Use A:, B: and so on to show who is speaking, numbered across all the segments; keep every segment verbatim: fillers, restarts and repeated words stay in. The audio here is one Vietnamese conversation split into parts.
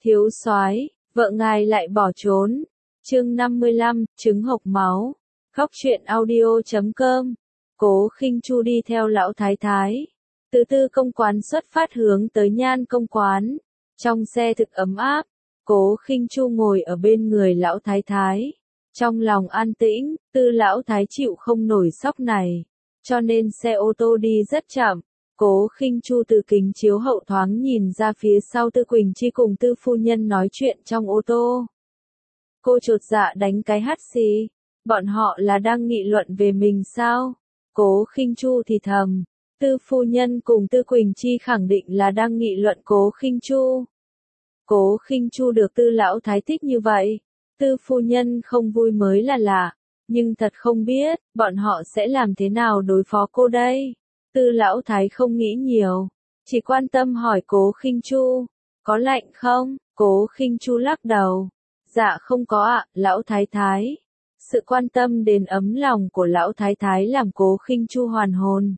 A: Thiếu soái, vợ ngài lại bỏ trốn. Chương năm mươi lăm, trứng hộc máu. Khóc chuyện audio chấm com. Cố Khinh Chu đi theo lão thái thái. Từ Tư công quán xuất phát hướng tới Nhan công quán. Trong xe thực ấm áp, Cố Khinh Chu ngồi ở bên người lão thái thái. Trong lòng an tĩnh, Tư lão thái chịu không nổi sốc này, cho nên xe ô tô đi rất chậm. Cố Khinh Chu từ kính chiếu hậu thoáng nhìn ra phía sau Tư Quỳnh Chi cùng Tư phu nhân nói chuyện trong ô tô. Cô chột dạ đánh cái hắt xì. Bọn họ là đang nghị luận về mình sao? Cố Khinh Chu thì thầm. Tư phu nhân cùng Tư Quỳnh Chi khẳng định là đang nghị luận Cố Khinh Chu. Cố Khinh Chu được Tư lão thái thích như vậy, Tư phu nhân không vui mới là lạ, nhưng thật không biết bọn họ sẽ làm thế nào đối phó cô đây. Tư lão thái không nghĩ nhiều, chỉ quan tâm hỏi Cố Khinh Chu, có lạnh không? Cố Khinh Chu lắc đầu. Dạ không có ạ, lão thái thái. Sự quan tâm đến ấm lòng của lão thái thái làm Cố Khinh Chu hoàn hồn.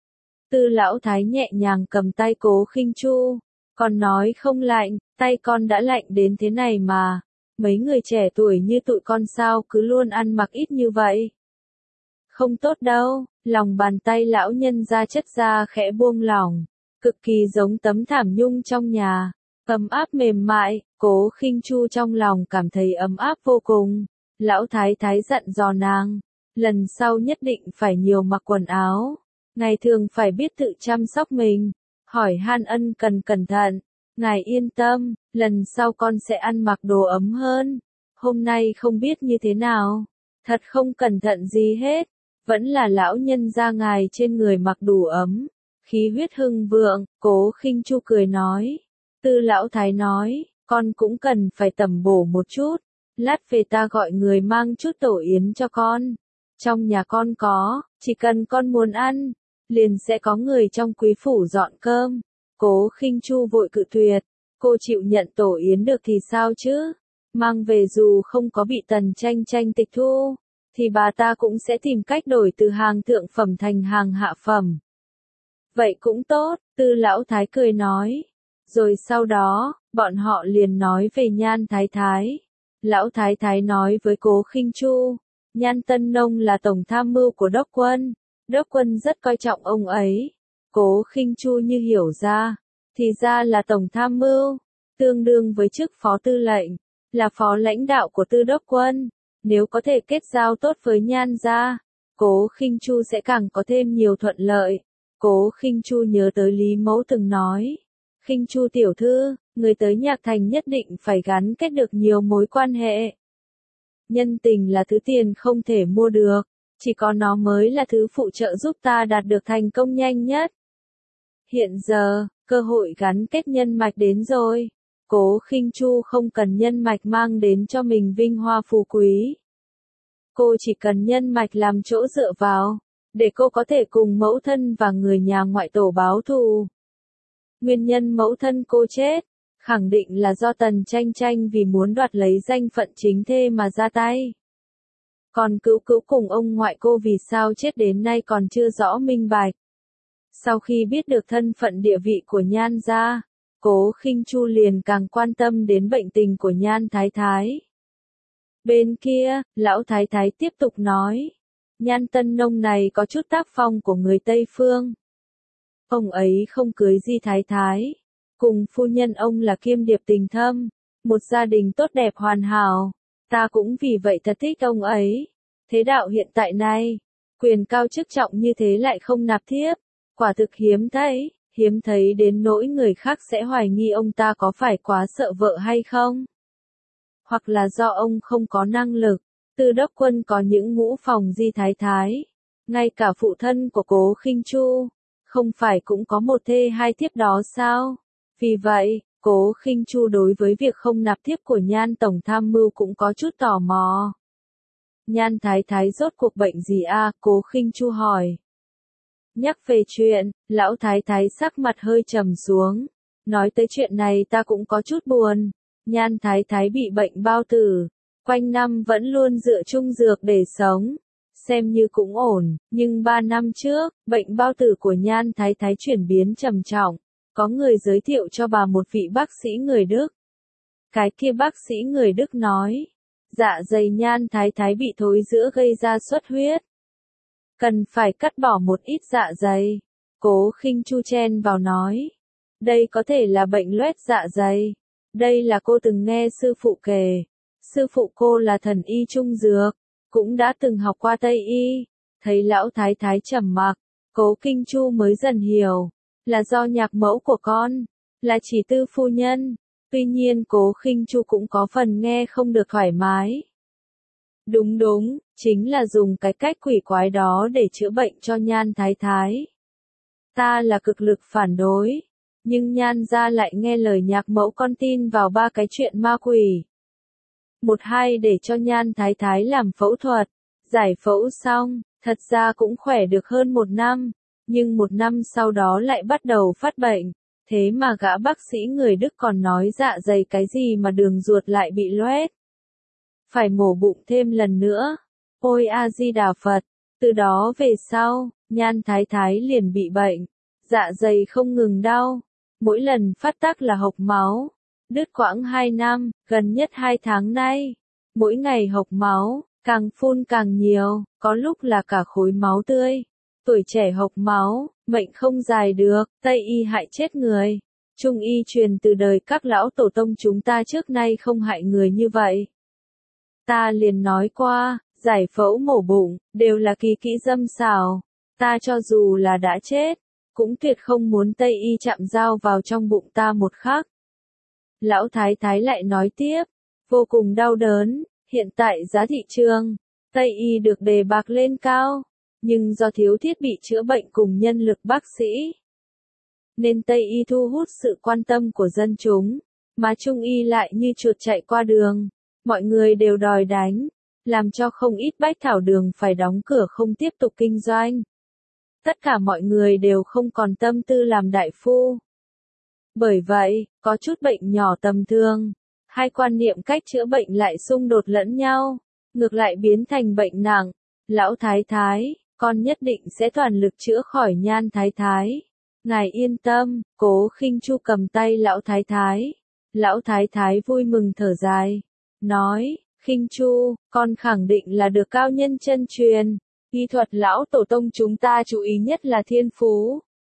A: Tư lão thái nhẹ nhàng cầm tay Cố Khinh Chu, còn nói không lạnh, tay con đã lạnh đến thế này mà. Mấy người trẻ tuổi như tụi con sao cứ luôn ăn mặc ít như vậy. Không tốt đâu, lòng bàn tay lão nhân ra chất da khẽ buông lỏng, cực kỳ giống tấm thảm nhung trong nhà, ấm áp mềm mại. Cố Khinh Chu trong lòng cảm thấy ấm áp vô cùng. Lão thái thái dặn dò nàng, lần sau nhất định phải nhiều mặc quần áo, ngày thường phải biết tự chăm sóc mình, hỏi han ân cần cẩn thận. Ngài yên tâm, lần sau con sẽ ăn mặc đồ ấm hơn. Hôm nay không biết như thế nào, thật không cẩn thận gì hết, vẫn là lão nhân gia ngài trên người mặc đủ ấm, khí huyết hưng vượng. Cố Khinh Chu cười nói. Tư lão thái nói, con cũng cần phải tẩm bổ một chút, lát về ta gọi người mang chút tổ yến cho con. Trong nhà con có, chỉ cần con muốn ăn, liền sẽ có người trong quý phủ dọn cơm. Cố Khinh Chu vội cự tuyệt, cô chịu nhận tổ yến được thì sao chứ? Mang về dù không có bị Tần Tranh Tranh tịch thu, thì bà ta cũng sẽ tìm cách đổi từ hàng thượng phẩm thành hàng hạ phẩm. Vậy cũng tốt, Tư lão thái cười nói. Rồi sau đó, bọn họ liền nói về Nhan thái thái. Lão thái thái nói với Cố Khinh Chu, Nhan Tân Nông là tổng tham mưu của đốc quân, đốc quân rất coi trọng ông ấy. Cố Khinh Chu như hiểu ra, thì ra là tổng tham mưu, tương đương với chức phó tư lệnh, là phó lãnh đạo của tư đốc quân. Nếu có thể kết giao tốt với Nhan gia, Cố Khinh Chu sẽ càng có thêm nhiều thuận lợi. Cố Khinh Chu nhớ tới Lý Mẫu từng nói, Khinh Chu tiểu thư, người tới Nhạc Thành nhất định phải gắn kết được nhiều mối quan hệ. Nhân tình là thứ tiền không thể mua được, chỉ có nó mới là thứ phụ trợ giúp ta đạt được thành công nhanh nhất. Hiện giờ, cơ hội gắn kết nhân mạch đến rồi. Cố Khinh Chu không cần nhân mạch mang đến cho mình vinh hoa phú quý. Cô chỉ cần nhân mạch làm chỗ dựa vào, để cô có thể cùng mẫu thân và người nhà ngoại tổ báo thù. Nguyên nhân mẫu thân cô chết, khẳng định là do Tần Tranh Tranh vì muốn đoạt lấy danh phận chính thê mà ra tay. Còn Cữu Cữu cùng ông ngoại cô vì sao chết đến nay còn chưa rõ minh bạch. Sau khi biết được thân phận địa vị của Nhan gia, Cố Khinh Chu liền càng quan tâm đến bệnh tình của Nhan thái thái. Bên kia, lão thái thái tiếp tục nói, Nhan Tân Nông này có chút tác phong của người Tây Phương. Ông ấy không cưới Di thái thái, cùng phu nhân ông là kiêm điệp tình thâm, một gia đình tốt đẹp hoàn hảo. Ta cũng vì vậy thật thích ông ấy. Thế đạo hiện tại này, quyền cao chức trọng như thế lại không nạp thiếp, quả thực hiếm thấy, hiếm thấy đến nỗi người khác sẽ hoài nghi ông ta có phải quá sợ vợ hay không. Hoặc là do ông không có năng lực. Tư đốc quân có những ngũ phòng Di thái thái, ngay cả phụ thân của Cố Khinh Chu, không phải cũng có một thê hai thiếp đó sao? Vì vậy, Cố Khinh Chu đối với việc không nạp thiếp của Nhan tổng tham mưu cũng có chút tò mò. Nhan thái thái rốt cuộc bệnh gì à? Cố Khinh Chu hỏi. Nhắc về chuyện, lão thái thái sắc mặt hơi trầm xuống. Nói tới chuyện này ta cũng có chút buồn. Nhan thái thái bị bệnh bao tử, quanh năm vẫn luôn dựa chung dược để sống. Xem như cũng ổn, nhưng ba năm trước, bệnh bao tử của Nhan thái thái chuyển biến trầm trọng. Có người giới thiệu cho bà một vị bác sĩ người Đức. Cái kia bác sĩ người Đức nói, dạ dày Nhan Thái Thái bị thối rữa gây ra xuất huyết. Cần phải cắt bỏ một ít dạ dày. Cố Khinh Chu chen vào nói, đây có thể là bệnh loét dạ dày. Đây là cô từng nghe sư phụ kể. Sư phụ cô là thần y trung dược, cũng đã từng học qua Tây y. Thấy lão thái thái trầm mặc, Cố Kinh Chu mới dần hiểu, là do nhạc mẫu của con, là chỉ tư phu nhân. Tuy nhiên Cố Khinh Chu cũng có phần nghe không được thoải mái. Đúng đúng, chính là dùng cái cách quỷ quái đó để chữa bệnh cho Nhan Thái Thái. Ta là cực lực phản đối, nhưng Nhan gia lại nghe lời nhạc mẫu, con tin vào ba cái chuyện ma quỷ. Một hai để cho Nhan Thái Thái làm phẫu thuật, giải phẫu xong, thật ra cũng khỏe được hơn một năm, nhưng một năm sau đó lại bắt đầu phát bệnh. Thế mà gã bác sĩ người Đức còn nói dạ dày cái gì mà đường ruột lại bị loét. Phải mổ bụng thêm lần nữa. Ôi A Di Đà Phật, từ đó về sau, Nhan Thái Thái liền bị bệnh, dạ dày không ngừng đau, mỗi lần phát tác là hộc máu, đứt quãng hai năm, gần nhất hai tháng nay, mỗi ngày hộc máu, càng phun càng nhiều, có lúc là cả khối máu tươi. Tuổi trẻ hộc máu, mệnh không dài được, Tây y hại chết người. Trung y truyền từ đời các lão tổ tông chúng ta trước nay không hại người như vậy. Ta liền nói qua, giải phẫu mổ bụng, đều là kỳ kỹ dâm xảo. Ta cho dù là đã chết, cũng tuyệt không muốn Tây y chạm dao vào trong bụng ta một khắc. Lão thái thái lại nói tiếp, vô cùng đau đớn, hiện tại giá thị trường, Tây y được đề bạc lên cao. Nhưng do thiếu thiết bị chữa bệnh cùng nhân lực bác sĩ, nên Tây y thu hút sự quan tâm của dân chúng, mà Trung y lại như chuột chạy qua đường, mọi người đều đòi đánh, làm cho không ít bách thảo đường phải đóng cửa không tiếp tục kinh doanh. Tất cả mọi người đều không còn tâm tư làm đại phu. Bởi vậy, có chút bệnh nhỏ tầm thường, hai quan niệm cách chữa bệnh lại xung đột lẫn nhau, ngược lại biến thành bệnh nặng. Lão thái thái, con nhất định sẽ toàn lực chữa khỏi Nhan Thái Thái. Ngài yên tâm. Cố Khinh Chu cầm tay lão thái thái. Lão thái thái vui mừng thở dài, nói, Khinh Chu, con khẳng định là được cao nhân chân truyền. Y thuật lão tổ tông chúng ta chú ý nhất là thiên phú.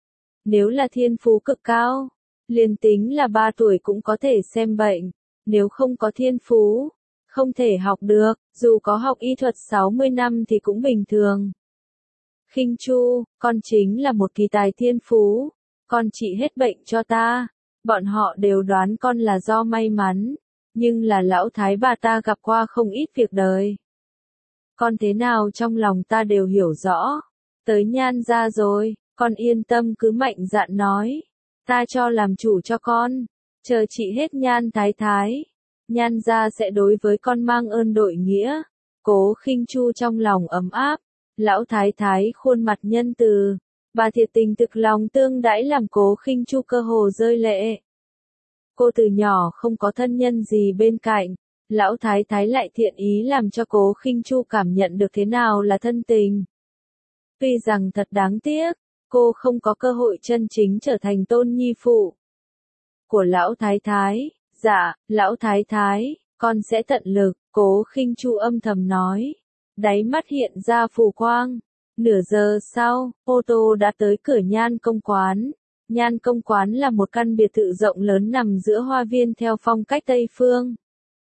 A: Nếu là thiên phú cực cao, liền tính là ba tuổi cũng có thể xem bệnh. Nếu không có thiên phú, không thể học được, dù có học y thuật sáu mươi năm thì cũng bình thường. Khinh Chu, con chính là một kỳ tài thiên phú, con trị hết bệnh cho ta. Bọn họ đều đoán con là do may mắn, nhưng là lão thái bà ta gặp qua không ít việc đời. Con thế nào trong lòng ta đều hiểu rõ. Tới Nhan gia rồi, con yên tâm cứ mạnh dạn nói. Ta cho làm chủ cho con, chờ trị hết Nhan Thái Thái. Nhan gia sẽ đối với con mang ơn đội nghĩa. Cố Khinh Chu trong lòng ấm áp. Lão thái thái khuôn mặt nhân từ, bà thiệt tình thực lòng tương đãi làm Cố Khinh Chu cơ hồ rơi lệ. Cô từ nhỏ không có thân nhân gì bên cạnh, lão thái thái lại thiện ý làm cho Cố Khinh Chu cảm nhận được thế nào là thân tình. Tuy rằng thật đáng tiếc, cô không có cơ hội chân chính trở thành tôn nhi phụ của lão thái thái. Dạ, lão thái thái, con sẽ tận lực. Cố Khinh Chu âm thầm nói. Đáy mắt hiện ra phù quang. Nửa giờ sau, ô tô đã tới cửa Nhan Công Quán. Nhan Công Quán là một căn biệt thự rộng lớn nằm giữa hoa viên theo phong cách Tây Phương.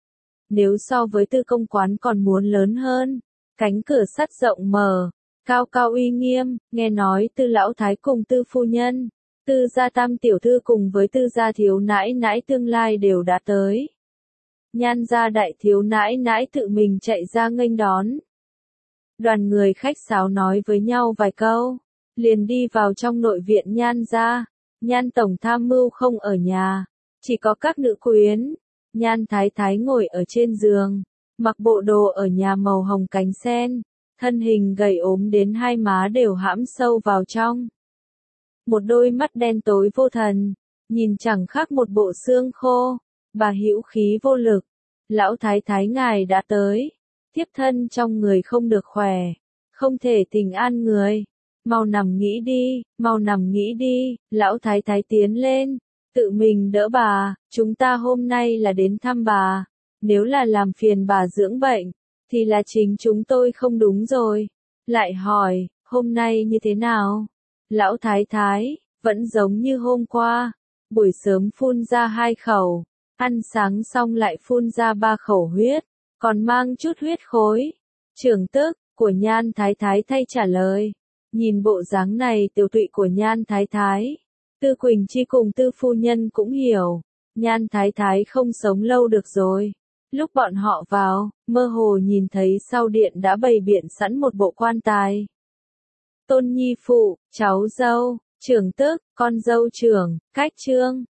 A: Nếu so với Tư Công Quán còn muốn lớn hơn. Cánh cửa sắt rộng mở, cao cao uy nghiêm, nghe nói Tư lão thái cùng Tư phu nhân, Tư gia tam tiểu thư cùng với Tư gia thiếu nãi nãi tương lai đều đã tới. Nhan gia đại thiếu nãi nãi tự mình chạy ra nghênh đón. Đoàn người khách sáo nói với nhau vài câu, liền đi vào trong nội viện Nhan gia. Nhan tổng tham mưu không ở nhà, chỉ có các nữ quyến. Nhan thái thái ngồi ở trên giường, mặc bộ đồ ở nhà màu hồng cánh sen, thân hình gầy ốm đến hai má đều hãm sâu vào trong. Một đôi mắt đen tối vô thần, nhìn chẳng khác một bộ xương khô, bà hữu khí vô lực. Lão thái thái ngài đã tới, thiếp thân trong người không được khỏe, không thể tình an người. Mau nằm nghỉ đi, mau nằm nghỉ đi. Lão thái thái tiến lên, Tự mình đỡ bà, chúng ta hôm nay là đến thăm bà. Nếu là làm phiền bà dưỡng bệnh, thì là chính chúng tôi không đúng rồi. Lại hỏi, hôm nay như thế nào? Lão thái thái, vẫn giống như hôm qua. Buổi sớm phun ra hai khẩu, ăn sáng xong lại phun ra ba khẩu huyết, còn mang chút huyết khối. Trưởng tức, của Nhan thái thái thay trả lời. Nhìn bộ dáng này tiểu tụy của Nhan thái thái, Tư Quỳnh Chi cùng Tư phu nhân cũng hiểu, Nhan thái thái không sống lâu được rồi. Lúc bọn họ vào, mơ hồ nhìn thấy sau điện đã bày biện sẵn một bộ quan tài. Tôn nhi phụ, cháu dâu, trưởng tức, con dâu trưởng, cách trương.